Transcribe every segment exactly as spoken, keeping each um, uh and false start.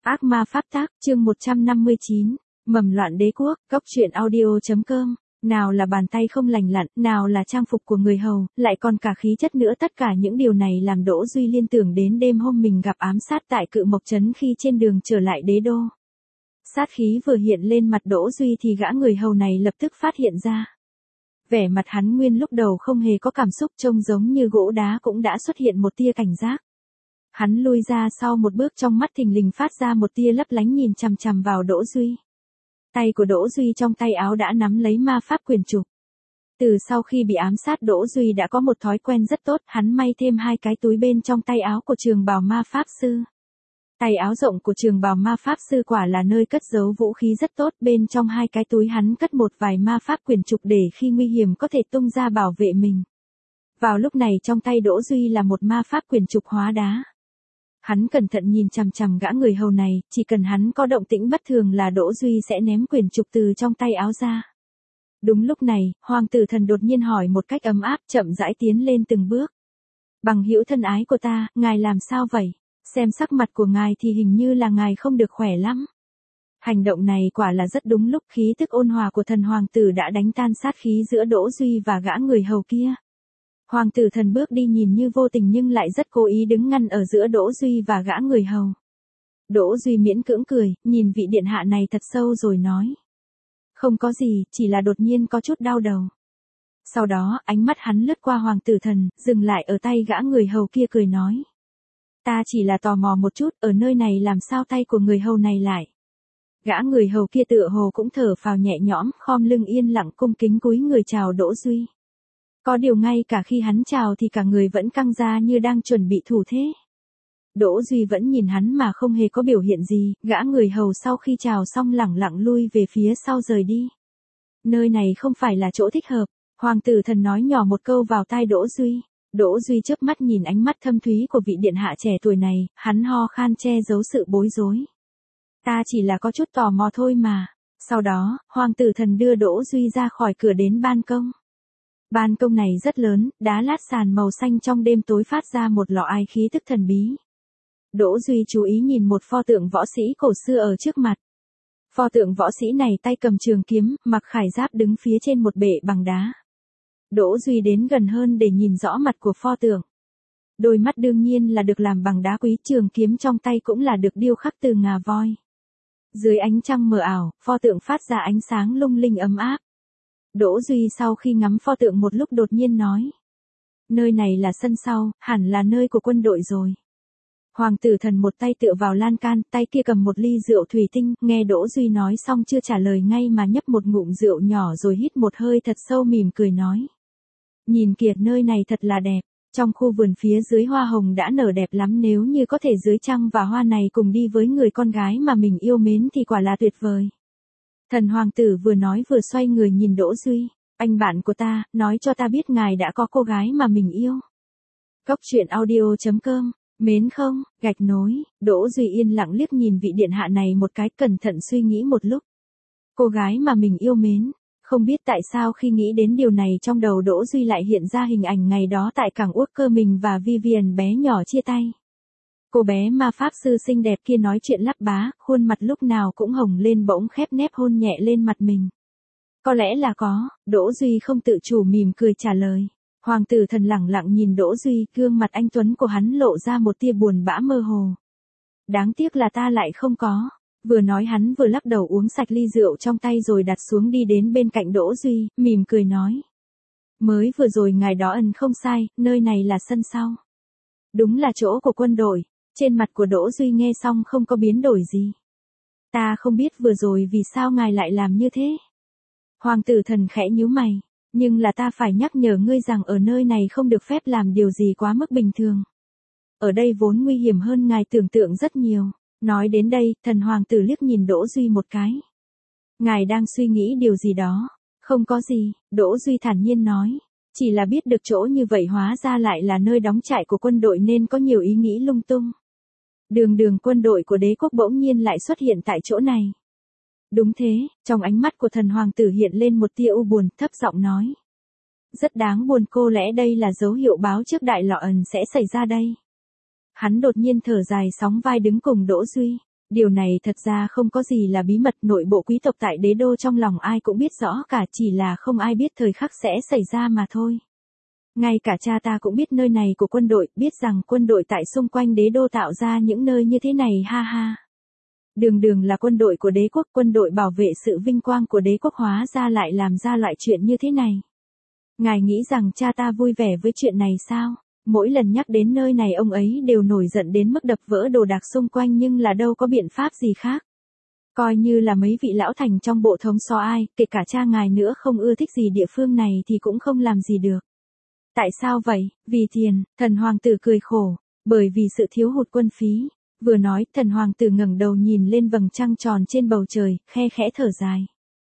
Ác ma pháp tác, chương một trăm năm mươi chín, mầm loạn đế quốc, cốc truyện audio.com, nào là bàn tay không lành lặn, nào là trang phục của người hầu, lại còn cả khí chất nữa, tất cả những điều này làm Đỗ Duy liên tưởng đến đêm hôm mình gặp ám sát tại Cự Mộc Trấn khi trên đường trở lại đế đô. Sát khí vừa hiện lên mặt Đỗ Duy thì gã người hầu này lập tức phát hiện ra. Vẻ mặt hắn nguyên lúc đầu không hề có cảm xúc, trông giống như gỗ đá cũng đã xuất hiện một tia cảnh giác. Hắn lui ra sau một bước, trong mắt thình lình phát ra một tia lấp lánh nhìn chằm chằm vào Đỗ Duy. Tay của Đỗ Duy trong tay áo đã nắm lấy ma pháp quyền trục. Từ sau khi bị ám sát, Đỗ Duy đã có một thói quen rất tốt, hắn may thêm hai cái túi bên trong tay áo của trường bào ma pháp sư. Tay áo rộng của trường bào ma pháp sư quả là nơi cất giấu vũ khí rất tốt, bên trong hai cái túi hắn cất một vài ma pháp quyền trục để khi nguy hiểm có thể tung ra bảo vệ mình. Vào lúc này trong tay Đỗ Duy là một ma pháp quyền trục hóa đá. Hắn cẩn thận nhìn chằm chằm gã người hầu này, chỉ cần hắn có động tĩnh bất thường là Đỗ Duy sẽ ném quyền trục từ trong tay áo ra. Đúng lúc này, Hoàng tử thần đột nhiên hỏi một cách ấm áp, chậm rãi tiến lên từng bước. Bằng hữu thân ái của ta, ngài làm sao vậy? Xem sắc mặt của ngài thì hình như là ngài không được khỏe lắm. Hành động này quả là rất đúng lúc, khí tức ôn hòa của thần hoàng tử đã đánh tan sát khí giữa Đỗ Duy và gã người hầu kia. Hoàng tử thần bước đi nhìn như vô tình nhưng lại rất cố ý đứng ngăn ở giữa Đỗ Duy và gã người hầu. Đỗ Duy miễn cưỡng cười, nhìn vị điện hạ này thật sâu rồi nói. Không có gì, chỉ là đột nhiên có chút đau đầu. Sau đó, ánh mắt hắn lướt qua hoàng tử thần, dừng lại ở tay gã người hầu kia cười nói. Ta chỉ là tò mò một chút, ở nơi này làm sao tay của người hầu này lại. Gã người hầu kia tựa hồ cũng thở phào nhẹ nhõm, khom lưng yên lặng cung kính cúi người chào Đỗ Duy. Có điều ngay cả khi hắn chào thì cả người vẫn căng ra như đang chuẩn bị thủ thế. Đỗ Duy vẫn nhìn hắn mà không hề có biểu hiện gì, gã người hầu sau khi chào xong lẳng lặng lui về phía sau rời đi. Nơi này không phải là chỗ thích hợp, hoàng tử thần nói nhỏ một câu vào tai Đỗ Duy. Đỗ Duy chớp mắt nhìn ánh mắt thâm thúy của vị điện hạ trẻ tuổi này, hắn ho khan che giấu sự bối rối. Ta chỉ là có chút tò mò thôi mà. Sau đó, hoàng tử thần đưa Đỗ Duy ra khỏi cửa đến ban công. Ban công này rất lớn, đá lát sàn màu xanh trong đêm tối phát ra một lọ ai khí tức thần bí. Đỗ Duy chú ý nhìn một pho tượng võ sĩ cổ xưa ở trước mặt. Pho tượng võ sĩ này tay cầm trường kiếm, mặc khải giáp đứng phía trên một bệ bằng đá. Đỗ Duy đến gần hơn để nhìn rõ mặt của pho tượng. Đôi mắt đương nhiên là được làm bằng đá quý, trường kiếm trong tay cũng là được điêu khắc từ ngà voi. Dưới ánh trăng mờ ảo, pho tượng phát ra ánh sáng lung linh ấm áp. Đỗ Duy sau khi ngắm pho tượng một lúc đột nhiên nói. Nơi này là sân sau, hẳn là nơi của quân đội rồi. Hoàng tử thần một tay tựa vào lan can, tay kia cầm một ly rượu thủy tinh, nghe Đỗ Duy nói xong chưa trả lời ngay mà nhấp một ngụm rượu nhỏ rồi hít một hơi thật sâu mỉm cười nói. Nhìn kìa, nơi này thật là đẹp, trong khu vườn phía dưới hoa hồng đã nở đẹp lắm, nếu như có thể dưới trăng và hoa này cùng đi với người con gái mà mình yêu mến thì quả là tuyệt vời. Thần hoàng tử vừa nói vừa xoay người nhìn Đỗ Duy, anh bạn của ta, nói cho ta biết ngài đã có cô gái mà mình yêu. Cốc truyện audio.com, mến không, gạch nối, Đỗ Duy yên lặng liếc nhìn vị điện hạ này một cái, cẩn thận suy nghĩ một lúc. Cô gái mà mình yêu mến, không biết tại sao khi nghĩ đến điều này trong đầu Đỗ Duy lại hiện ra hình ảnh ngày đó tại cảng Uốc Cơ mình và Vivian bé nhỏ chia tay. Cô bé ma pháp sư xinh đẹp kia nói chuyện lắp bá, khuôn mặt lúc nào cũng hồng lên, bỗng khép nép hôn nhẹ lên mặt mình. Có lẽ là có, Đỗ Duy không tự chủ mỉm cười trả lời. Hoàng tử thần lẳng lặng nhìn Đỗ Duy, gương mặt anh tuấn của hắn lộ ra một tia buồn bã mơ hồ. Đáng tiếc là ta lại không có. Vừa nói hắn vừa lắc đầu uống sạch ly rượu trong tay rồi đặt xuống đi đến bên cạnh Đỗ Duy, mỉm cười nói. Mới vừa rồi ngài đó ẩn không sai, nơi này là sân sau. Đúng là chỗ của quân đội. Trên mặt của Đỗ Duy nghe xong không có biến đổi gì. Ta không biết vừa rồi vì sao ngài lại làm như thế. Hoàng tử thần khẽ nhíu mày, nhưng là ta phải nhắc nhở ngươi rằng ở nơi này không được phép làm điều gì quá mức bình thường. Ở đây vốn nguy hiểm hơn ngài tưởng tượng rất nhiều. Nói đến đây, thần hoàng tử liếc nhìn Đỗ Duy một cái. Ngài đang suy nghĩ điều gì đó. Không có gì, Đỗ Duy thản nhiên nói. Chỉ là biết được chỗ như vậy hóa ra lại là nơi đóng trại của quân đội nên có nhiều ý nghĩ lung tung. Đường đường quân đội của đế quốc bỗng nhiên lại xuất hiện tại chỗ này. Đúng thế, trong ánh mắt của thần hoàng tử hiện lên một tia u buồn, thấp giọng nói. Rất đáng buồn, cô lẽ đây là dấu hiệu báo trước đại lọ ẩn sẽ xảy ra đây. Hắn đột nhiên thở dài sóng vai đứng cùng Đỗ Duy. Điều này thật ra không có gì là bí mật, nội bộ quý tộc tại đế đô trong lòng ai cũng biết rõ cả, chỉ là không ai biết thời khắc sẽ xảy ra mà thôi. Ngay cả cha ta cũng biết nơi này của quân đội, biết rằng quân đội tại xung quanh đế đô tạo ra những nơi như thế này, ha ha. Đường đường là quân đội của đế quốc, quân đội bảo vệ sự vinh quang của đế quốc, hóa ra lại làm ra loại chuyện như thế này. Ngài nghĩ rằng cha ta vui vẻ với chuyện này sao? Mỗi lần nhắc đến nơi này ông ấy đều nổi giận đến mức đập vỡ đồ đạc xung quanh, nhưng là đâu có biện pháp gì khác. Coi như là mấy vị lão thành trong bộ thống so ai, kể cả cha ngài nữa không ưa thích gì địa phương này thì cũng không làm gì được. Tại sao vậy? Vì tiền, thần hoàng tử cười khổ, bởi vì sự thiếu hụt quân phí. Vừa nói, thần hoàng tử ngẩng đầu nhìn lên vầng trăng tròn trên bầu trời, khe khẽ thở dài.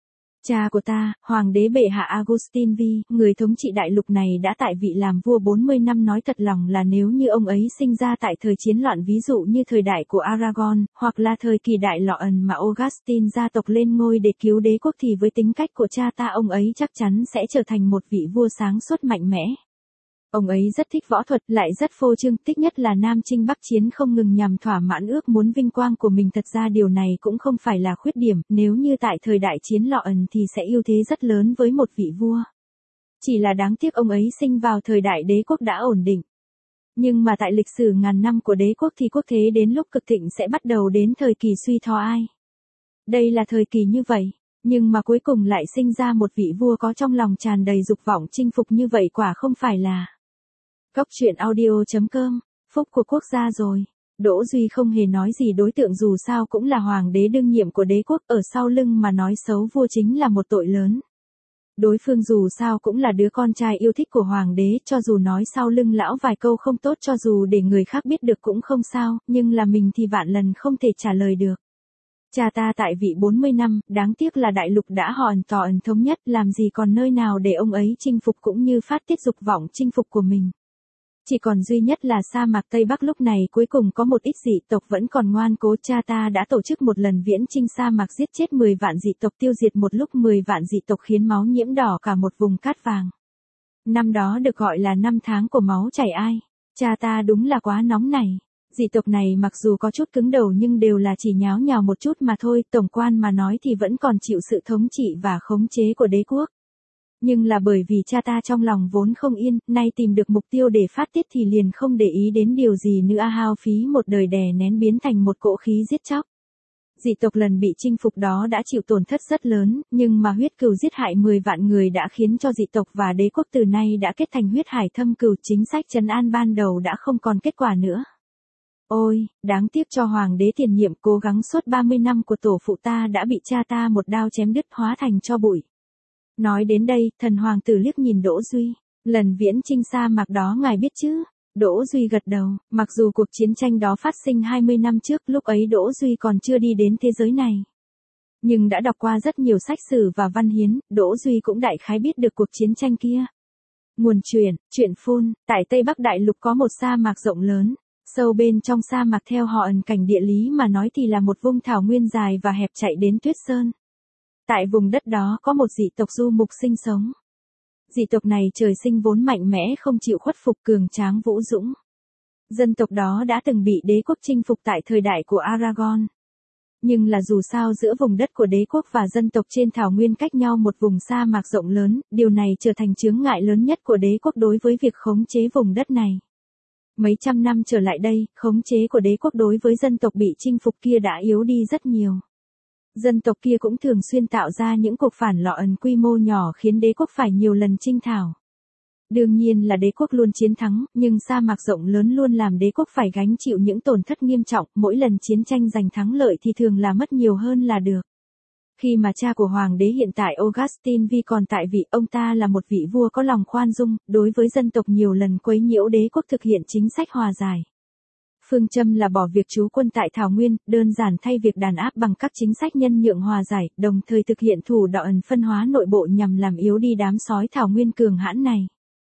Cha của ta, hoàng đế bệ hạ Augustin Vi, người thống trị đại lục này đã tại vị làm vua bốn mươi năm, nói thật lòng là nếu như ông ấy sinh ra tại thời chiến loạn, ví dụ như thời đại của Aragon, hoặc là thời kỳ đại lọ ẩn mà Augustin gia tộc lên ngôi để cứu đế quốc, thì với tính cách của cha ta ông ấy chắc chắn sẽ trở thành một vị vua sáng suốt mạnh mẽ. Ông ấy rất thích võ thuật, lại rất phô trương, thích nhất là Nam Chinh Bắc Chiến, không ngừng nhằm thỏa mãn ước muốn vinh quang của mình. Thật ra điều này cũng không phải là khuyết điểm, nếu như tại thời đại chiến lọ ẩn thì sẽ ưu thế rất lớn với một vị vua. Chỉ là đáng tiếc ông ấy sinh vào thời đại đế quốc đã ổn định. Nhưng mà tại lịch sử ngàn năm của đế quốc thì quốc thế đến lúc cực thịnh sẽ bắt đầu đến thời kỳ suy thoái ai. Đây là thời kỳ như vậy. Nhưng mà cuối cùng lại sinh ra một vị vua có trong lòng tràn đầy dục vọng chinh phục như vậy, quả không phải là. Góc truyện audio chấm com, phúc của quốc gia rồi. Đỗ Duy không hề nói gì, đối tượng dù sao cũng là hoàng đế đương nhiệm của đế quốc, ở sau lưng mà nói xấu vua chính là một tội lớn. Đối phương dù sao cũng là đứa con trai yêu thích của hoàng đế, cho dù nói sau lưng lão vài câu không tốt, cho dù để người khác biết được cũng không sao, nhưng là mình thì vạn lần không thể trả lời được. Cha ta tại vị bốn mươi năm, đáng tiếc là đại lục đã hòn tỏ ẩn thống nhất, làm gì còn nơi nào để ông ấy chinh phục cũng như phát tiết dục vọng chinh phục của mình. Chỉ còn duy nhất là sa mạc Tây Bắc lúc này cuối cùng có một ít dị tộc vẫn còn ngoan cố. Cha ta đã tổ chức một lần viễn chinh sa mạc, giết chết mười vạn dị tộc, tiêu diệt một lúc mười vạn dị tộc, khiến máu nhiễm đỏ cả một vùng cát vàng. Năm đó được gọi là năm tháng của máu chảy ai. Cha ta đúng là quá nóng nảy. Dị tộc này mặc dù có chút cứng đầu nhưng đều là chỉ nháo nhào một chút mà thôi, tổng quan mà nói thì vẫn còn chịu sự thống trị và khống chế của đế quốc. Nhưng là bởi vì cha ta trong lòng vốn không yên, nay tìm được mục tiêu để phát tiết thì liền không để ý đến điều gì nữa, hao phí một đời đè nén biến thành một cỗ khí giết chóc. Dị tộc lần bị chinh phục đó đã chịu tổn thất rất lớn, nhưng mà huyết cừu giết hại mười vạn người đã khiến cho dị tộc và đế quốc từ nay đã kết thành huyết hải thâm cừu, chính sách trấn an ban đầu đã không còn kết quả nữa. Ôi, đáng tiếc cho hoàng đế tiền nhiệm cố gắng suốt ba mươi năm của tổ phụ ta đã bị cha ta một đao chém đứt, hóa thành tro bụi. Nói đến đây, thần hoàng tử liếc nhìn Đỗ Duy, lần viễn chinh sa mạc đó ngài biết chứ? Đỗ Duy gật đầu, mặc dù cuộc chiến tranh đó phát sinh hai mươi năm trước, lúc ấy Đỗ Duy còn chưa đi đến thế giới này. Nhưng đã đọc qua rất nhiều sách sử và văn hiến, Đỗ Duy cũng đại khái biết được cuộc chiến tranh kia. Nguồn truyền, truyện phun, tại Tây Bắc Đại Lục có một sa mạc rộng lớn. Sâu bên trong sa mạc theo họ ẩn cảnh địa lý mà nói thì là một vùng thảo nguyên dài và hẹp chạy đến tuyết sơn. Tại vùng đất đó có một dị tộc du mục sinh sống. Dị tộc này trời sinh vốn mạnh mẽ, không chịu khuất phục, cường tráng vũ dũng. Dân tộc đó đã từng bị đế quốc chinh phục tại thời đại của Aragon. Nhưng là dù sao giữa vùng đất của đế quốc và dân tộc trên thảo nguyên cách nhau một vùng sa mạc rộng lớn, điều này trở thành chướng ngại lớn nhất của đế quốc đối với việc khống chế vùng đất này. Mấy trăm năm trở lại đây, khống chế của đế quốc đối với dân tộc bị chinh phục kia đã yếu đi rất nhiều. Dân tộc kia cũng thường xuyên tạo ra những cuộc phản lọ ẩn quy mô nhỏ khiến đế quốc phải nhiều lần chinh thảo. Đương nhiên là đế quốc luôn chiến thắng, nhưng sa mạc rộng lớn luôn làm đế quốc phải gánh chịu những tổn thất nghiêm trọng, mỗi lần chiến tranh giành thắng lợi thì thường là mất nhiều hơn là được. Khi mà cha của hoàng đế hiện tại Augustin Vi còn tại vị, ông ta là một vị vua có lòng khoan dung, đối với dân tộc nhiều lần quấy nhiễu đế quốc thực hiện chính sách hòa giải. Phương châm là bỏ việc trú quân tại Thảo Nguyên, đơn giản thay việc đàn áp bằng các chính sách nhân nhượng hòa giải, đồng thời thực hiện thủ đoạn ẩn phân hóa nội bộ nhằm làm yếu đi đám sói Thảo Nguyên cường hãn này.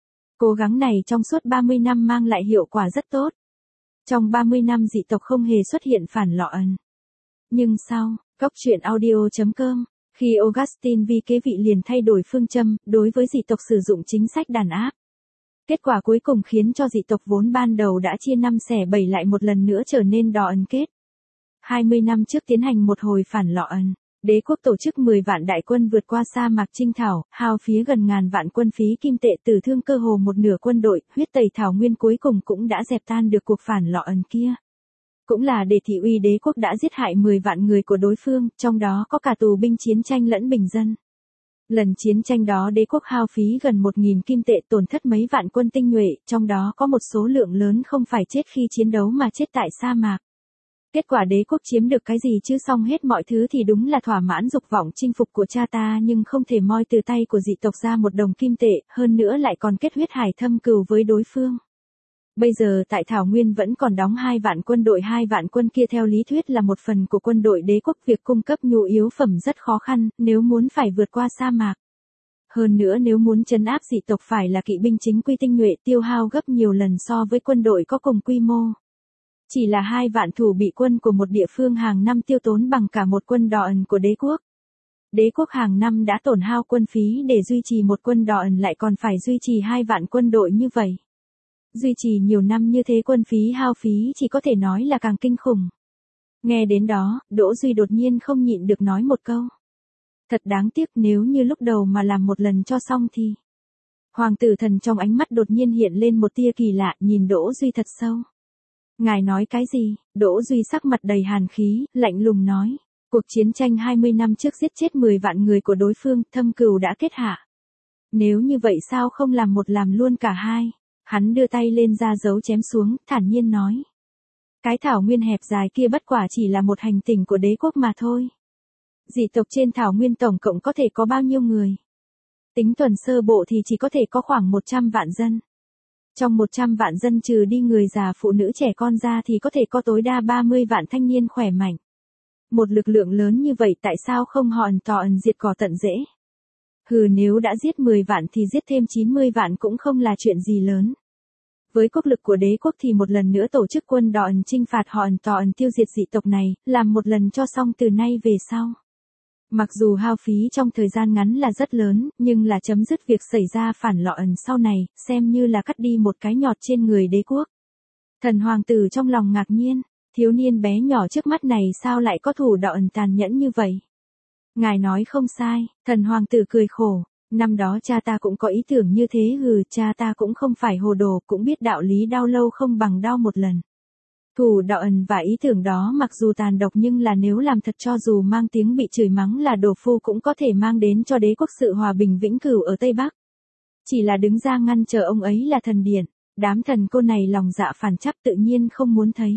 Cố gắng này trong suốt ba mươi năm mang lại hiệu quả rất tốt. Trong ba mươi năm dị tộc không hề xuất hiện phản lọ ẩn. Nhưng sau, góc truyện audio chấm com, khi Augustin Vi kế vị liền thay đổi phương châm, đối với dị tộc sử dụng chính sách đàn áp. Kết quả cuối cùng khiến cho dị tộc vốn ban đầu đã chia năm xẻ bảy lại một lần nữa trở nên đỏ ẩn kết. hai mươi năm trước tiến hành một hồi phản lọ ẩn. Đế quốc tổ chức mười vạn đại quân vượt qua sa mạc Trinh Thảo, hao phí gần ngàn vạn quân phí kim tệ, tử thương cơ hồ một nửa quân đội, huyết tẩy thảo nguyên, cuối cùng cũng đã dẹp tan được cuộc phản lọ ẩn kia. Cũng là để thị uy đế quốc đã giết hại mười vạn người của đối phương, trong đó có cả tù binh chiến tranh lẫn bình dân. Lần chiến tranh đó đế quốc hao phí gần một nghìn kim tệ, tổn thất mấy vạn quân tinh nhuệ, trong đó có một số lượng lớn không phải chết khi chiến đấu mà chết tại sa mạc. Kết quả đế quốc chiếm được cái gì chứ, xong hết mọi thứ thì đúng là thỏa mãn dục vọng chinh phục của cha ta, nhưng không thể moi từ tay của dị tộc ra một đồng kim tệ, hơn nữa lại còn kết huyết hải thâm cừu với đối phương. Bây giờ tại Thảo Nguyên vẫn còn đóng hai vạn quân đội, hai vạn quân kia theo lý thuyết là một phần của quân đội đế quốc, việc cung cấp nhu yếu phẩm rất khó khăn, nếu muốn phải vượt qua sa mạc. Hơn nữa nếu muốn trấn áp dị tộc phải là kỵ binh chính quy tinh nhuệ, tiêu hao gấp nhiều lần so với quân đội có cùng quy mô. Chỉ là hai vạn thủ bị quân của một địa phương hàng năm tiêu tốn bằng cả một quân đỏ ẩn của đế quốc. Đế quốc hàng năm đã tổn hao quân phí để duy trì một quân đỏ ẩn, lại còn phải duy trì hai vạn quân đội như vậy. Duy trì nhiều năm như thế, quân phí hao phí chỉ có thể nói là càng kinh khủng. Nghe đến đó, Đỗ Duy đột nhiên không nhịn được nói một câu. Thật đáng tiếc, nếu như lúc đầu mà làm một lần cho xong thì... Hoàng tử Thần trong ánh mắt đột nhiên hiện lên một tia kỳ lạ, nhìn Đỗ Duy thật sâu. Ngài nói cái gì? Đỗ Duy sắc mặt đầy hàn khí, lạnh lùng nói. Cuộc chiến tranh hai mươi năm trước giết chết mười vạn người của đối phương, thâm cừu đã kết hạ. Nếu như vậy sao không làm một làm luôn cả hai? Hắn đưa tay lên ra dấu chém xuống, thản nhiên nói. Cái thảo nguyên hẹp dài kia bất quả chỉ là một hành tinh của đế quốc mà thôi. Dị tộc trên thảo nguyên tổng cộng có thể có bao nhiêu người? Tính tuần sơ bộ thì chỉ có thể có khoảng một trăm vạn dân. Trong một trăm vạn dân trừ đi người già phụ nữ trẻ con ra thì có thể có tối đa ba mươi vạn thanh niên khỏe mạnh. Một lực lượng lớn như vậy tại sao không hòn tò ẩn diệt cỏ tận rễ? Hừ, nếu đã giết mười vạn thì giết thêm chín mươi vạn cũng không là chuyện gì lớn. Với quốc lực của đế quốc thì một lần nữa tổ chức quân đỏ ẩn chinh phạt hòn tò ẩn, tiêu diệt dị tộc này, làm một lần cho xong từ nay về sau. Mặc dù hao phí trong thời gian ngắn là rất lớn, nhưng là chấm dứt việc xảy ra phản lọ ẩn sau này, xem như là cắt đi một cái nhọt trên người đế quốc. Thần hoàng tử trong lòng ngạc nhiên, thiếu niên bé nhỏ trước mắt này sao lại có thủ đoạn ẩn tàn nhẫn như vậy? Ngài nói không sai, thần hoàng tử cười khổ, năm đó cha ta cũng có ý tưởng như thế, hừ, cha ta cũng không phải hồ đồ, cũng biết đạo lý đau lâu không bằng đau một lần. Thủ đạo ẩn và ý tưởng đó mặc dù tàn độc nhưng là nếu làm thật, cho dù mang tiếng bị chửi mắng là đồ phu cũng có thể mang đến cho đế quốc sự hòa bình vĩnh cửu ở Tây Bắc. Chỉ là đứng ra ngăn trở ông ấy là thần điện, đám thần cô này lòng dạ phản chấp tự nhiên không muốn thấy.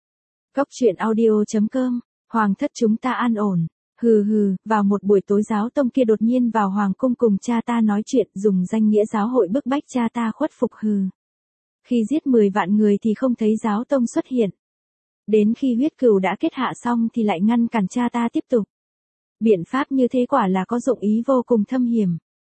Góc truyện audio chấm com, hoàng thất chúng ta an ổn. Hừ hừ, vào một buổi tối giáo tông kia đột nhiên vào hoàng cung cùng cha ta nói chuyện, dùng danh nghĩa giáo hội bức bách cha ta khuất phục, hừ. Khi giết mười vạn người thì không thấy giáo tông xuất hiện. Đến khi huyết cừu đã kết hạ xong thì lại ngăn cản cha ta tiếp tục. Biện pháp như thế quả là có dụng ý vô cùng thâm hiểm.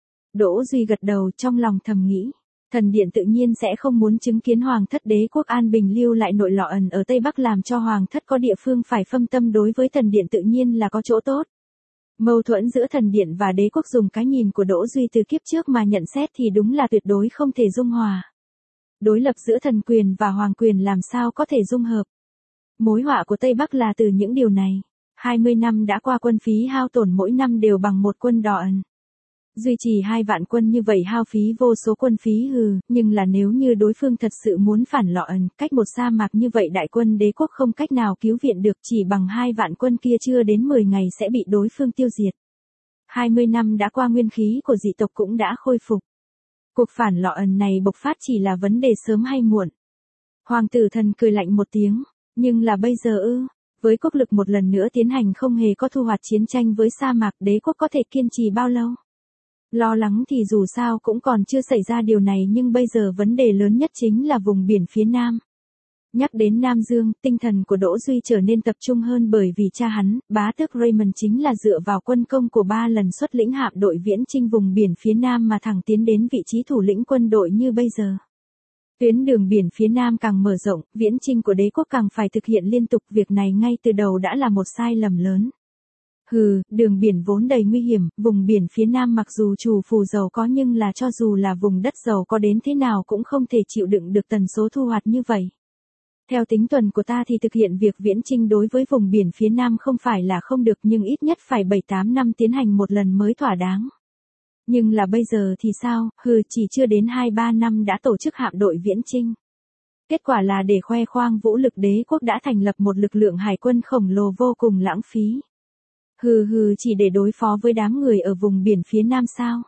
Đỗ Duy gật đầu, trong lòng thầm nghĩ. Thần điện tự nhiên sẽ không muốn chứng kiến hoàng thất đế quốc an bình lưu lại nội lọ ẩn ở Tây Bắc, làm cho hoàng thất có địa phương phải phân tâm đối với thần điện tự nhiên là có chỗ tốt. Mâu thuẫn giữa thần điện và đế quốc dùng cái nhìn của Đỗ Duy từ kiếp trước mà nhận xét thì đúng là tuyệt đối không thể dung hòa. Đối lập giữa thần quyền và hoàng quyền làm sao có thể dung hợp. Mối họa của Tây Bắc là từ những điều này. hai mươi năm đã qua, quân phí hao tổn mỗi năm đều bằng một quân đỏ ẩn. Duy trì hai vạn quân như vậy hao phí vô số quân phí, hừ, nhưng là nếu như đối phương thật sự muốn phản lọ ẩn, cách một sa mạc như vậy đại quân đế quốc không cách nào cứu viện được, chỉ bằng hai vạn quân kia chưa đến mười ngày sẽ bị đối phương tiêu diệt. hai mươi năm đã qua, nguyên khí của dị tộc cũng đã khôi phục. Cuộc phản lọ ẩn này bộc phát chỉ là vấn đề sớm hay muộn. Hoàng tử Thần cười lạnh một tiếng, nhưng là bây giờ ư, với quốc lực một lần nữa tiến hành không hề có thu hoạch chiến tranh với sa mạc, đế quốc có thể kiên trì bao lâu? Lo lắng thì dù sao cũng còn chưa xảy ra điều này, nhưng bây giờ vấn đề lớn nhất chính là vùng biển phía Nam. Nhắc đến Nam Dương, tinh thần của Đỗ Duy trở nên tập trung hơn, bởi vì cha hắn, bá tước Raymond chính là dựa vào quân công của ba lần xuất lĩnh hạm đội viễn chinh vùng biển phía Nam mà thẳng tiến đến vị trí thủ lĩnh quân đội như bây giờ. Tuyến đường biển phía Nam càng mở rộng, viễn chinh của đế quốc càng phải thực hiện liên tục, việc này ngay từ đầu đã là một sai lầm lớn. Hừ, đường biển vốn đầy nguy hiểm, vùng biển phía Nam mặc dù chủ phù giàu có nhưng là cho dù là vùng đất giàu có đến thế nào cũng không thể chịu đựng được tần số thu hoạch như vậy. Theo tính tuần của ta thì thực hiện việc viễn chinh đối với vùng biển phía Nam không phải là không được nhưng ít nhất phải bảy tám năm tiến hành một lần mới thỏa đáng. Nhưng là bây giờ thì sao, hừ chỉ chưa đến hai ba năm đã tổ chức hạm đội viễn chinh. Kết quả là để khoe khoang vũ lực đế quốc đã thành lập một lực lượng hải quân khổng lồ vô cùng lãng phí. Hừ hừ chỉ để đối phó với đám người ở vùng biển phía Nam sao.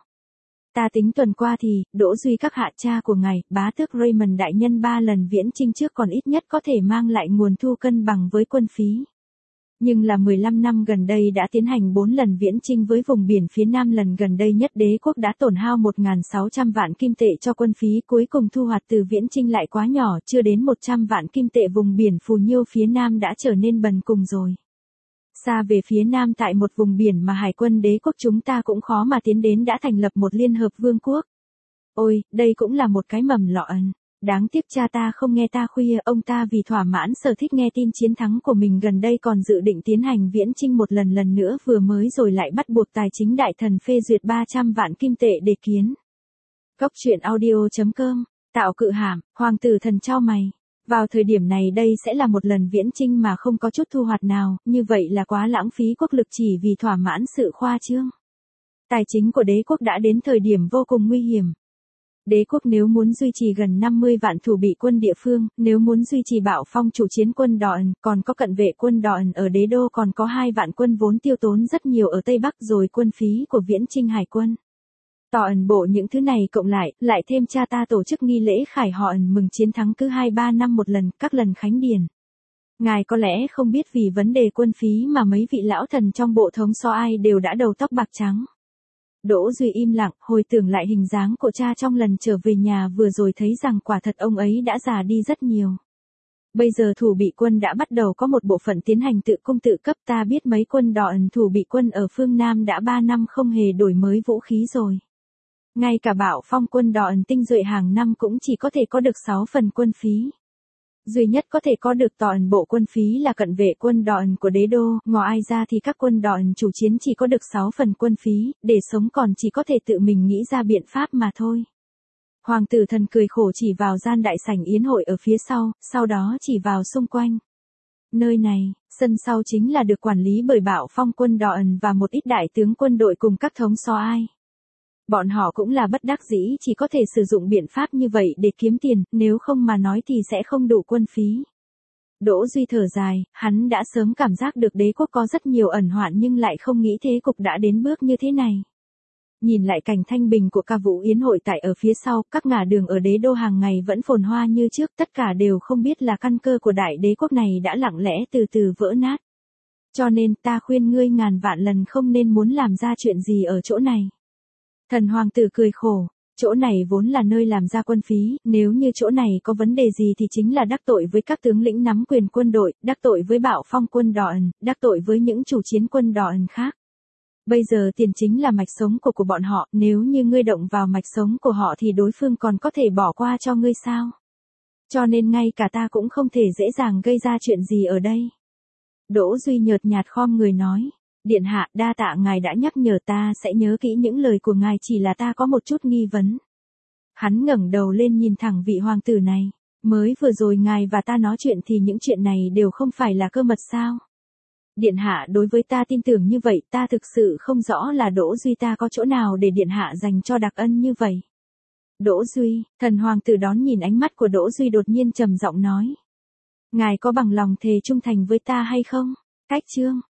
Ta tính tuần qua thì, Đỗ Duy các hạ cha của ngài, bá tước Raymond đại nhân ba lần viễn chinh trước còn ít nhất có thể mang lại nguồn thu cân bằng với quân phí. Nhưng là mười lăm năm gần đây đã tiến hành bốn lần viễn chinh với vùng biển phía Nam, lần gần đây nhất đế quốc đã tổn hao một nghìn sáu trăm vạn kim tệ cho quân phí, cuối cùng thu hoạch từ viễn chinh lại quá nhỏ, chưa đến một trăm vạn kim tệ, vùng biển phù nhiêu phía Nam đã trở nên bần cùng rồi. Xa về phía Nam tại một vùng biển mà hải quân đế quốc chúng ta cũng khó mà tiến đến đã thành lập một liên hợp vương quốc. Ôi, đây cũng là một cái mầm lọ ẩn. Đáng tiếc cha ta không nghe ta khuya, ông ta vì thỏa mãn sở thích nghe tin chiến thắng của mình gần đây còn dự định tiến hành viễn chinh một lần lần nữa, vừa mới rồi lại bắt buộc tài chính đại thần phê duyệt ba trăm vạn kim tệ để kiến. Góc truyện audio chấm com, tạo cự hàm, hoàng tử thần trao mày. Vào thời điểm này đây sẽ là một lần viễn chinh mà không có chút thu hoạch nào, như vậy là quá lãng phí quốc lực chỉ vì thỏa mãn sự khoa trương. Tài chính của đế quốc đã đến thời điểm vô cùng nguy hiểm. Đế quốc nếu muốn duy trì gần năm mươi vạn thủ bị quân địa phương, nếu muốn duy trì bạo phong chủ chiến quân Đòn, còn có cận vệ quân Đòn ở đế đô, còn có hai vạn quân vốn tiêu tốn rất nhiều ở Tây Bắc, rồi quân phí của viễn chinh hải quân. Tỏ ẩn bộ những thứ này cộng lại, lại thêm cha ta tổ chức nghi lễ khải họ ẩn mừng chiến thắng cứ hai ba năm một lần, các lần khánh điền. Ngài có lẽ không biết vì vấn đề quân phí mà mấy vị lão thần trong bộ thống so ai đều đã đầu tóc bạc trắng. Đỗ Duy im lặng, hồi tưởng lại hình dáng của cha trong lần trở về nhà vừa rồi, thấy rằng quả thật ông ấy đã già đi rất nhiều. Bây giờ thủ bị quân đã bắt đầu có một bộ phận tiến hành tự cung tự cấp, ta biết mấy quân Đòn thủ bị quân ở phương Nam đã ba năm không hề đổi mới vũ khí rồi. Ngay cả bạo phong quân Đòn tinh duệ hàng năm cũng chỉ có thể có được sáu phần quân phí. Duy nhất có thể có được toàn bộ quân phí là cận vệ quân Đòn của đế đô, ngoài ai ra thì các quân Đòn chủ chiến chỉ có được sáu phần quân phí, để sống còn chỉ có thể tự mình nghĩ ra biện pháp mà thôi. Hoàng tử thần cười khổ chỉ vào gian đại sảnh yến hội ở phía sau, sau đó chỉ vào xung quanh. Nơi này, sân sau chính là được quản lý bởi bạo phong quân Đòn và một ít đại tướng quân đội cùng các thống so ai. Bọn họ cũng là bất đắc dĩ chỉ có thể sử dụng biện pháp như vậy để kiếm tiền, nếu không mà nói thì sẽ không đủ quân phí. Đỗ Duy thở dài, hắn đã sớm cảm giác được đế quốc có rất nhiều ẩn hoạn nhưng lại không nghĩ thế cục đã đến bước như thế này. Nhìn lại cảnh thanh bình của ca vũ yến hội tại ở phía sau, các ngả đường ở đế đô hàng ngày vẫn phồn hoa như trước, tất cả đều không biết là căn cơ của đại đế quốc này đã lặng lẽ từ từ vỡ nát. Cho nên ta khuyên ngươi ngàn vạn lần không nên muốn làm ra chuyện gì ở chỗ này. Thần hoàng tử cười khổ, chỗ này vốn là nơi làm ra quân phí, nếu như chỗ này có vấn đề gì thì chính là đắc tội với các tướng lĩnh nắm quyền quân đội, đắc tội với bạo phong quân Đòn, đắc tội với những chủ chiến quân Đòn khác. Bây giờ tiền chính là mạch sống của của bọn họ, nếu như ngươi động vào mạch sống của họ thì đối phương còn có thể bỏ qua cho ngươi sao? Cho nên ngay cả ta cũng không thể dễ dàng gây ra chuyện gì ở đây. Đỗ Duy nhợt nhạt khom người nói. Điện hạ, đa tạ ngài đã nhắc nhở, ta sẽ nhớ kỹ những lời của ngài, chỉ là ta có một chút nghi vấn. Hắn ngẩng đầu lên nhìn thẳng vị hoàng tử này. Mới vừa rồi ngài và ta nói chuyện thì những chuyện này đều không phải là cơ mật sao? Điện hạ đối với ta tin tưởng như vậy, ta thực sự không rõ là Đỗ Duy ta có chỗ nào để điện hạ dành cho đặc ân như vậy. Đỗ Duy, thần hoàng tử đón nhìn ánh mắt của Đỗ Duy đột nhiên trầm giọng nói. Ngài có bằng lòng thề trung thành với ta hay không? Cách chương.